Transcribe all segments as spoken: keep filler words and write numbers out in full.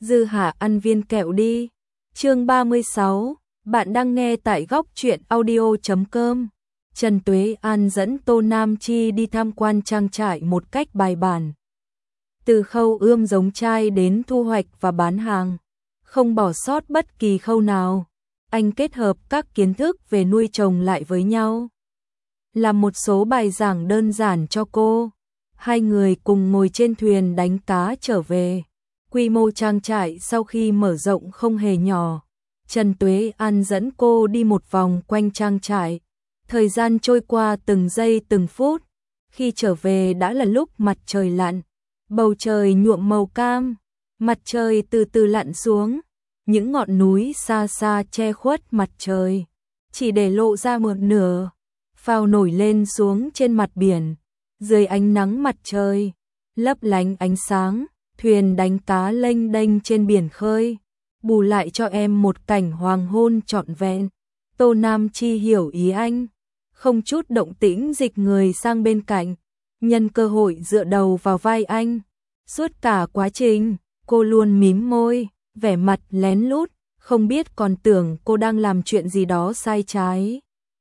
Dư Hà ăn viên kẹo đi. Chương ba mươi sáu, bạn đang nghe tại góc truyện audio chấm com. Trần Tuế An dẫn Tô Nam Chi đi tham quan trang trại một cách bài bản. Từ khâu ươm giống trai đến thu hoạch và bán hàng, không bỏ sót bất kỳ khâu nào. Anh kết hợp các kiến thức về nuôi trồng lại với nhau, làm một số bài giảng đơn giản cho cô. Hai người cùng ngồi trên thuyền đánh cá trở về. Quy mô trang trại sau khi mở rộng không hề nhỏ. Trần Tuế An dẫn cô đi một vòng quanh trang trại. Thời gian trôi qua từng giây từng phút. Khi trở về đã là lúc mặt trời lặn. Bầu trời nhuộm màu cam. Mặt trời từ từ lặn xuống. Những ngọn núi xa xa che khuất mặt trời, chỉ để lộ ra một nửa. Phao nổi lên xuống trên mặt biển. Dưới ánh nắng mặt trời, lấp lánh ánh sáng. Thuyền đánh cá lênh đênh trên biển khơi, bù lại cho em một cảnh hoàng hôn trọn vẹn. Tô Nam Chi hiểu ý anh, không chút động tĩnh dịch người sang bên cạnh, nhân cơ hội dựa đầu vào vai anh. Suốt cả quá trình, cô luôn mím môi, vẻ mặt lén lút, không biết còn tưởng cô đang làm chuyện gì đó sai trái.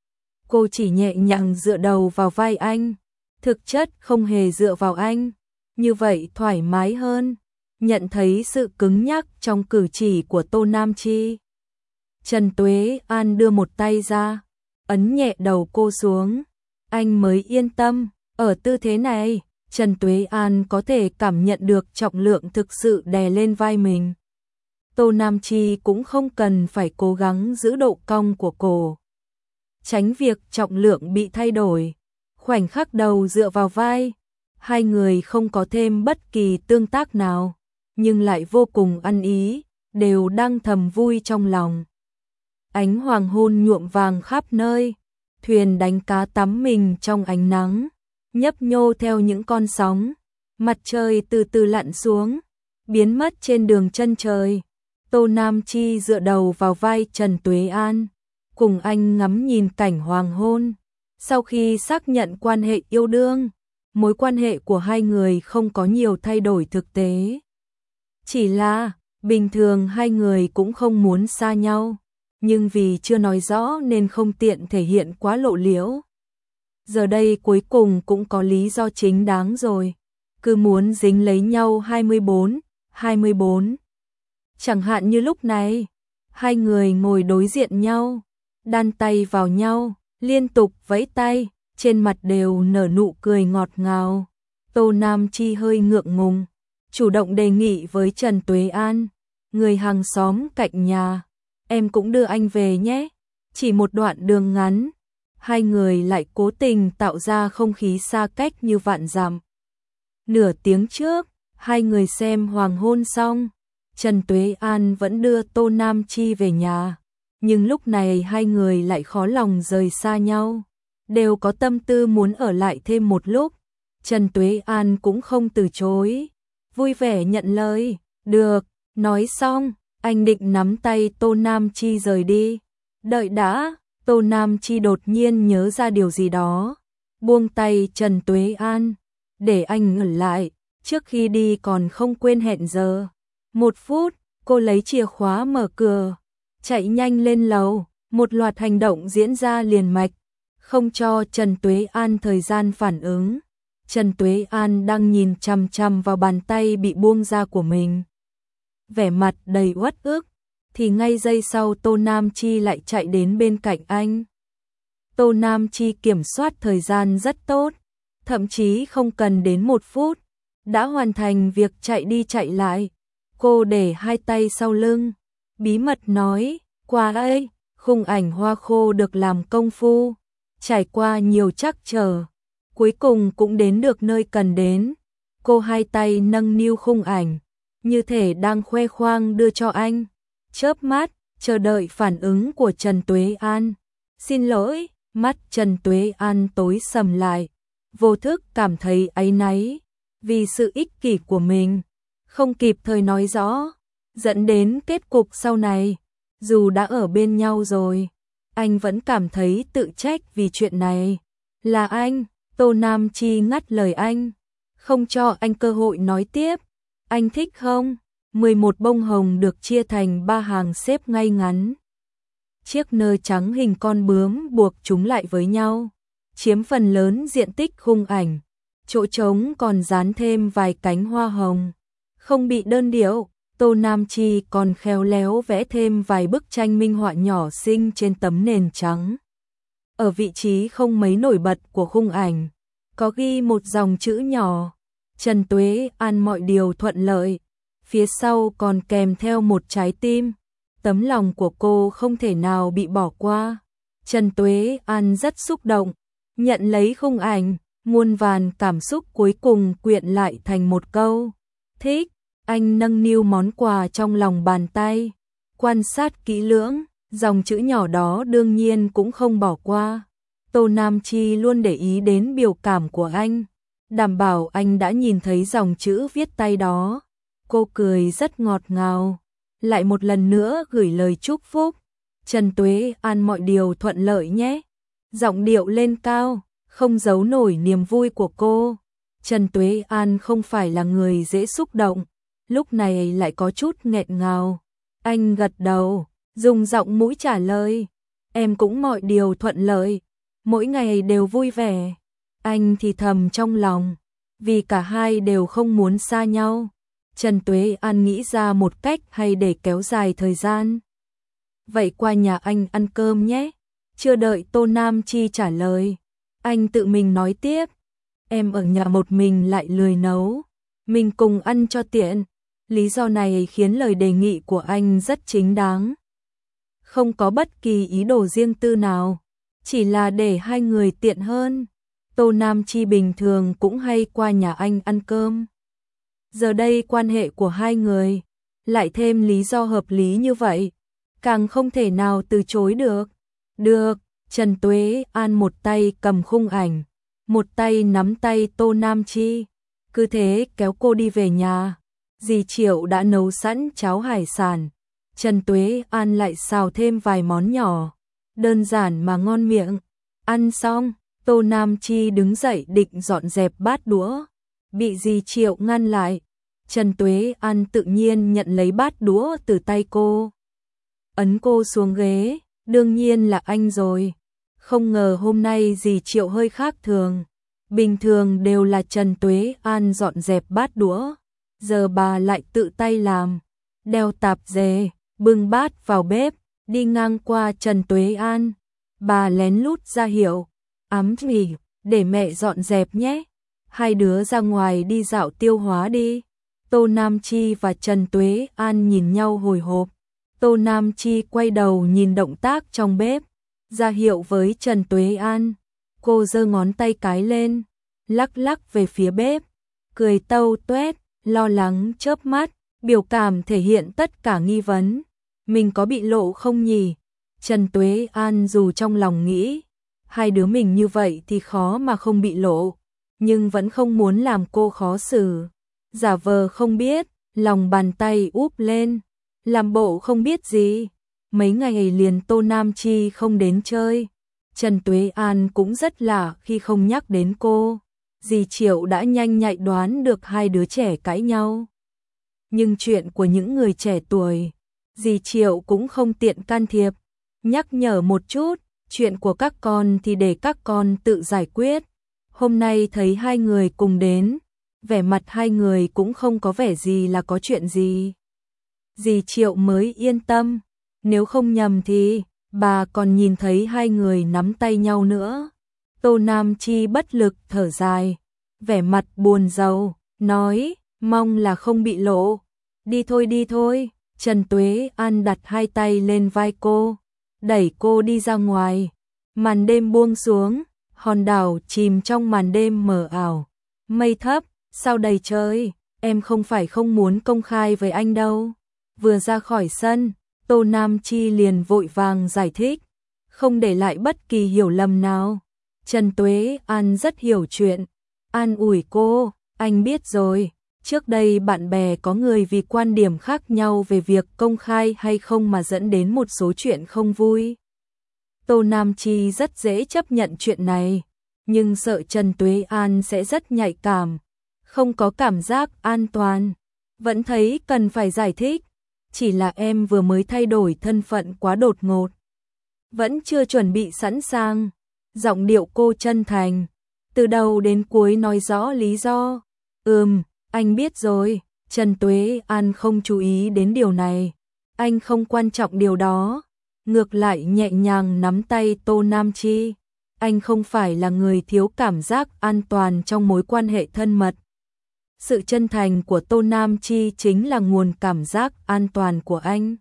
Cô chỉ nhẹ nhàng dựa đầu vào vai anh, thực chất không hề dựa vào anh. Như vậy thoải mái hơn. Nhận thấy sự cứng nhắc trong cử chỉ của Tô Nam Chi, Trần Tuế An đưa một tay ra, ấn nhẹ đầu cô xuống. Anh mới yên tâm. Ở tư thế này, Trần Tuế An có thể cảm nhận được trọng lượng thực sự đè lên vai mình. Tô Nam Chi cũng không cần phải cố gắng giữ độ cong của cổ, tránh việc trọng lượng bị thay đổi. Khoảnh khắc đầu dựa vào vai, hai người không có thêm bất kỳ tương tác nào, nhưng lại vô cùng ăn ý, đều đang thầm vui trong lòng. Ánh hoàng hôn nhuộm vàng khắp nơi, thuyền đánh cá tắm mình trong ánh nắng, nhấp nhô theo những con sóng. Mặt trời từ từ lặn xuống, biến mất trên đường chân trời. Tô Nam Chi dựa đầu vào vai Trần Tuế An, cùng anh ngắm nhìn cảnh hoàng hôn. Sau khi xác nhận quan hệ yêu đương, mối quan hệ của hai người không có nhiều thay đổi thực tế. Chỉ là, bình thường hai người cũng không muốn xa nhau, nhưng vì chưa nói rõ nên không tiện thể hiện quá lộ liễu. Giờ đây cuối cùng cũng có lý do chính đáng rồi, cứ muốn dính lấy nhau hai mươi bốn, hai mươi bốn. Chẳng hạn như lúc này, hai người ngồi đối diện nhau, đan tay vào nhau, liên tục vẫy tay, trên mặt đều nở nụ cười ngọt ngào. Tô Nam Chi hơi ngượng ngùng, chủ động đề nghị với Trần Tuế An, người hàng xóm cạnh nhà, em cũng đưa anh về nhé. Chỉ một đoạn đường ngắn, hai người lại cố tình tạo ra không khí xa cách như vạn dặm. Nửa tiếng trước, hai người xem hoàng hôn xong, Trần Tuế An vẫn đưa Tô Nam Chi về nhà, nhưng lúc này hai người lại khó lòng rời xa nhau, đều có tâm tư muốn ở lại thêm một lúc. Trần Tuế An cũng không từ chối, vui vẻ nhận lời. Được. Nói xong, anh định nắm tay Tô Nam Chi rời đi. Đợi đã. Tô Nam Chi đột nhiên nhớ ra điều gì đó, buông tay Trần Tuế An, để anh ở lại, trước khi đi còn không quên hẹn giờ. Một phút, cô lấy chìa khóa mở cửa, chạy nhanh lên lầu. Một loạt hành động diễn ra liền mạch, không cho Trần Tuế An thời gian phản ứng. Trần Tuế An đang nhìn chằm chằm vào bàn tay bị buông ra của mình, vẻ mặt đầy uất ức, thì ngay giây sau Tô Nam Chi lại chạy đến bên cạnh anh. Tô Nam Chi kiểm soát thời gian rất tốt, thậm chí không cần đến một phút, đã hoàn thành việc chạy đi chạy lại. Cô để hai tay sau lưng, bí mật nói, qua ấy, khung ảnh hoa khô được làm công phu, trải qua nhiều trắc trở, cuối cùng cũng đến được nơi cần đến. Cô hai tay nâng niu khung ảnh, như thể đang khoe khoang đưa cho anh, chớp mắt, chờ đợi phản ứng của Trần Tuế An. Xin lỗi. Mắt Trần Tuế An tối sầm lại, vô thức cảm thấy áy náy, vì sự ích kỷ của mình, không kịp thời nói rõ, dẫn đến kết cục sau này. Dù đã ở bên nhau rồi, anh vẫn cảm thấy tự trách vì chuyện này. Là anh. Tô Nam Chi ngắt lời anh, không cho anh cơ hội nói tiếp. Anh thích không? mười một bông hồng được chia thành ba hàng xếp ngay ngắn. Chiếc nơ trắng hình con bướm buộc chúng lại với nhau, chiếm phần lớn diện tích khung ảnh. Chỗ trống còn dán thêm vài cánh hoa hồng. Không bị đơn điệu, Tô Nam Chi còn khéo léo vẽ thêm vài bức tranh minh họa nhỏ xinh trên tấm nền trắng. Ở vị trí không mấy nổi bật của khung ảnh, có ghi một dòng chữ nhỏ: Trần Tuế An mọi điều thuận lợi. Phía sau còn kèm theo một trái tim. Tấm lòng của cô không thể nào bị bỏ qua. Trần Tuế An rất xúc động, nhận lấy khung ảnh, muôn vàn cảm xúc cuối cùng quyện lại thành một câu: thích. Anh nâng niu món quà trong lòng bàn tay, quan sát kỹ lưỡng, dòng chữ nhỏ đó đương nhiên cũng không bỏ qua. Tô Nam Chi luôn để ý đến biểu cảm của anh, đảm bảo anh đã nhìn thấy dòng chữ viết tay đó. Cô cười rất ngọt ngào, lại một lần nữa gửi lời chúc phúc. Trần Tuế An mọi điều thuận lợi nhé. Giọng điệu lên cao, không giấu nổi niềm vui của cô. Trần Tuế An không phải là người dễ xúc động, lúc này lại có chút nghẹn ngào. Anh gật đầu, dùng giọng mũi trả lời: em cũng mọi điều thuận lợi, mỗi ngày đều vui vẻ. Anh thì thầm trong lòng, vì cả hai đều không muốn xa nhau. Trần Tuế An nghĩ ra một cách hay để kéo dài thời gian. Vậy qua nhà anh ăn cơm nhé. Chưa đợi Tô Nam Chi trả lời, anh tự mình nói tiếp: em ở nhà một mình lại lười nấu, mình cùng ăn cho tiện. Lý do này khiến lời đề nghị của anh rất chính đáng. Không có bất kỳ ý đồ riêng tư nào, chỉ là để hai người tiện hơn. Tô Nam Chi bình thường cũng hay qua nhà anh ăn cơm. Giờ đây quan hệ của hai người, lại thêm lý do hợp lý như vậy, càng không thể nào từ chối được. Được, Trần Tuế An một tay cầm khung ảnh, một tay nắm tay Tô Nam Chi, cứ thế kéo cô đi về nhà. Dì Triệu đã nấu sẵn cháo hải sản, Trần Tuế An lại xào thêm vài món nhỏ, đơn giản mà ngon miệng. Ăn xong, Tô Nam Chi đứng dậy định dọn dẹp bát đũa, bị dì Triệu ngăn lại. Trần Tuế An tự nhiên nhận lấy bát đũa từ tay cô, ấn cô xuống ghế. Đương nhiên là anh rồi. Không ngờ hôm nay dì Triệu hơi khác thường. Bình thường đều là Trần Tuế An dọn dẹp bát đũa, giờ bà lại tự tay làm, đeo tạp dề, bưng bát vào bếp. Đi ngang qua Trần Tuế An, bà lén lút ra hiệu: ấm nghỉ, để mẹ dọn dẹp nhé, hai đứa ra ngoài đi dạo tiêu hóa đi. Tô Nam Chi và Trần Tuế An nhìn nhau hồi hộp. Tô Nam Chi quay đầu nhìn động tác trong bếp, ra hiệu với Trần Tuế An. Cô giơ ngón tay cái lên, lắc lắc về phía bếp, cười tâu tuét, lo lắng chớp mắt, biểu cảm thể hiện tất cả nghi vấn. Mình có bị lộ không nhỉ? Trần Tuế An dù trong lòng nghĩ, hai đứa mình như vậy thì khó mà không bị lộ, nhưng vẫn không muốn làm cô khó xử. Giả vờ không biết, lòng bàn tay úp lên, làm bộ không biết gì. Mấy ngày liền Tô Nam Chi không đến chơi, Trần Tuế An cũng rất lạ khi không nhắc đến cô. Dì Triệu đã nhanh nhạy đoán được hai đứa trẻ cãi nhau. Nhưng chuyện của những người trẻ tuổi, dì Triệu cũng không tiện can thiệp, nhắc nhở một chút, chuyện của các con thì để các con tự giải quyết. Hôm nay thấy hai người cùng đến, vẻ mặt hai người cũng không có vẻ gì là có chuyện gì. Dì Triệu mới yên tâm, nếu không nhầm thì bà còn nhìn thấy hai người nắm tay nhau nữa. Tô Nam Chi bất lực thở dài, vẻ mặt buồn rầu, nói, mong là không bị lộ. Đi thôi đi thôi. Trần Tuế An đặt hai tay lên vai cô, đẩy cô đi ra ngoài. Màn đêm buông xuống, hòn đảo chìm trong màn đêm mờ ảo. Mây thấp, sao đầy trời, em không phải không muốn công khai với anh đâu. Vừa ra khỏi sân, Tô Nam Chi liền vội vàng giải thích, không để lại bất kỳ hiểu lầm nào. Trần Tuế An rất hiểu chuyện, an ủi cô, anh biết rồi, trước đây bạn bè có người vì quan điểm khác nhau về việc công khai hay không mà dẫn đến một số chuyện không vui. Tô Nam Chi rất dễ chấp nhận chuyện này, nhưng sợ Trần Tuế An sẽ rất nhạy cảm, không có cảm giác an toàn. Vẫn thấy cần phải giải thích, chỉ là em vừa mới thay đổi thân phận quá đột ngột. Vẫn chưa chuẩn bị sẵn sàng. Giọng điệu cô chân thành, từ đầu đến cuối nói rõ lý do. Ừm, anh biết rồi. Trần Tuế An không chú ý đến điều này. Anh không quan trọng điều đó. Ngược lại nhẹ nhàng nắm tay Tô Nam Chi. Anh không phải là người thiếu cảm giác an toàn trong mối quan hệ thân mật. Sự chân thành của Tô Nam Chi chính là nguồn cảm giác an toàn của anh.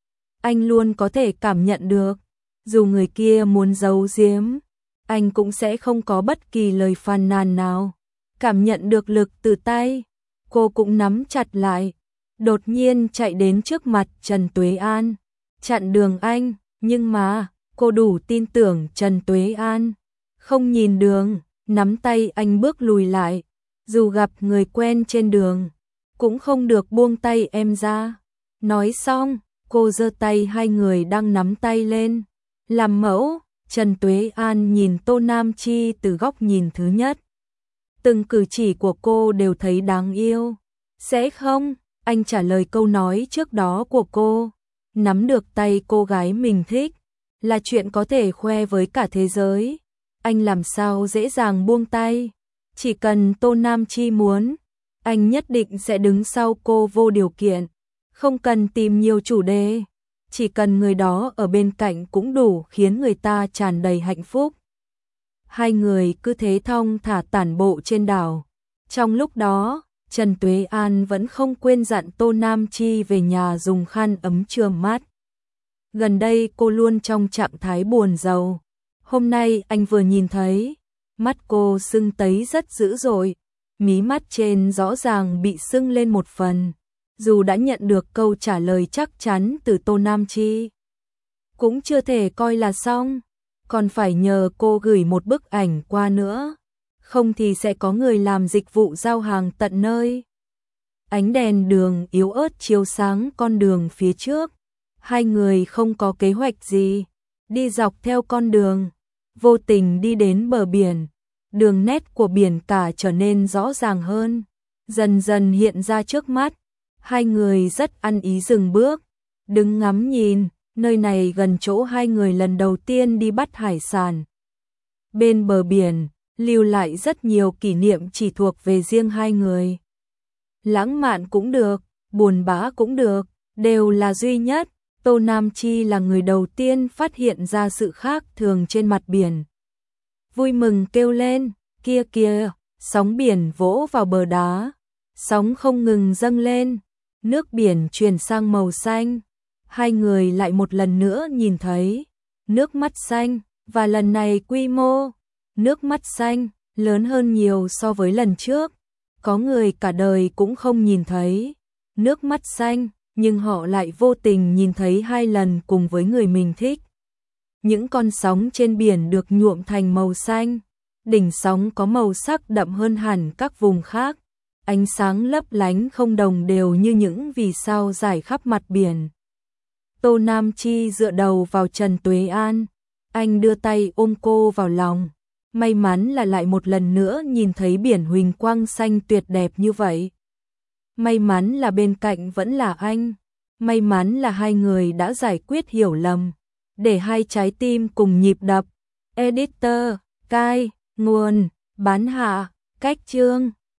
Anh luôn có thể cảm nhận được, dù người kia muốn giấu giếm, anh cũng sẽ không có bất kỳ lời phàn nàn nào. Cảm nhận được lực từ tay, cô cũng nắm chặt lại, đột nhiên chạy đến trước mặt Trần Tuế An, chặn đường anh, nhưng mà cô đủ tin tưởng Trần Tuế An, không nhìn đường, nắm tay anh bước lùi lại, dù gặp người quen trên đường, cũng không được buông tay em ra. Nói xong, cô giơ tay hai người đang nắm tay lên, làm mẫu. Trần Tuế An nhìn Tô Nam Chi từ góc nhìn thứ nhất. Từng cử chỉ của cô đều thấy đáng yêu. Sẽ không? Anh trả lời câu nói trước đó của cô. Nắm được tay cô gái mình thích là chuyện có thể khoe với cả thế giới. Anh làm sao dễ dàng buông tay. Chỉ cần Tô Nam Chi muốn, anh nhất định sẽ đứng sau cô vô điều kiện. Không cần tìm nhiều chủ đề. Chỉ cần người đó ở bên cạnh cũng đủ khiến người ta tràn đầy hạnh phúc. Hai người cứ thế thong thả tản bộ trên đảo. Trong lúc đó, Trần Tuế An vẫn không quên dặn Tô Nam Chi về nhà dùng khăn ấm chườm mắt. Gần đây cô luôn trong trạng thái buồn rầu. Hôm nay anh vừa nhìn thấy, mắt cô sưng tấy rất dữ dội, mí mắt trên rõ ràng bị sưng lên một phần. Dù đã nhận được câu trả lời chắc chắn từ Tô Nam Chi, cũng chưa thể coi là xong, còn phải nhờ cô gửi một bức ảnh qua nữa, không thì sẽ có người làm dịch vụ giao hàng tận nơi. Ánh đèn đường yếu ớt chiếu sáng con đường phía trước, hai người không có kế hoạch gì, đi dọc theo con đường, vô tình đi đến bờ biển, đường nét của biển cả trở nên rõ ràng hơn, dần dần hiện ra trước mắt. Hai người rất ăn ý dừng bước, đứng ngắm nhìn, nơi này gần chỗ hai người lần đầu tiên đi bắt hải sản. Bên bờ biển, lưu lại rất nhiều kỷ niệm chỉ thuộc về riêng hai người. Lãng mạn cũng được, buồn bã cũng được, đều là duy nhất. Tô Nam Chi là người đầu tiên phát hiện ra sự khác thường trên mặt biển. Vui mừng kêu lên, kia kia, sóng biển vỗ vào bờ đá, sóng không ngừng dâng lên. Nước biển chuyển sang màu xanh, hai người lại một lần nữa nhìn thấy nước mắt xanh, và lần này quy mô nước mắt xanh lớn hơn nhiều so với lần trước. Có người cả đời cũng không nhìn thấy nước mắt xanh, nhưng họ lại vô tình nhìn thấy hai lần cùng với người mình thích. Những con sóng trên biển được nhuộm thành màu xanh, đỉnh sóng có màu sắc đậm hơn hẳn các vùng khác. Ánh sáng lấp lánh không đồng đều như những vì sao rải khắp mặt biển. Tô Nam Chi dựa đầu vào Trần Tuế An, anh đưa tay ôm cô vào lòng. May mắn là lại một lần nữa nhìn thấy biển huỳnh quang xanh tuyệt đẹp như vậy. May mắn là bên cạnh vẫn là anh. May mắn là hai người đã giải quyết hiểu lầm, để hai trái tim cùng nhịp đập. Editor, cai, nguồn, bán hạ, cách chương.